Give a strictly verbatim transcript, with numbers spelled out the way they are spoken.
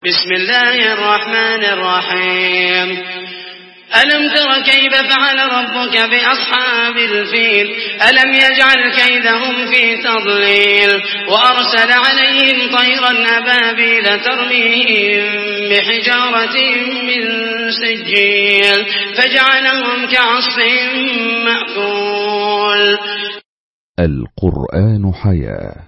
بسم الله الرحمن الرحيم. ألم تر كيف فعل ربك بأصحاب الفيل ألم يجعل كيدهم في تضليل وأرسل عليهم طيرا أبابيل ترميهم بحجارة من سجيل فجعلهم كعصف مأكول. القرآن حياة.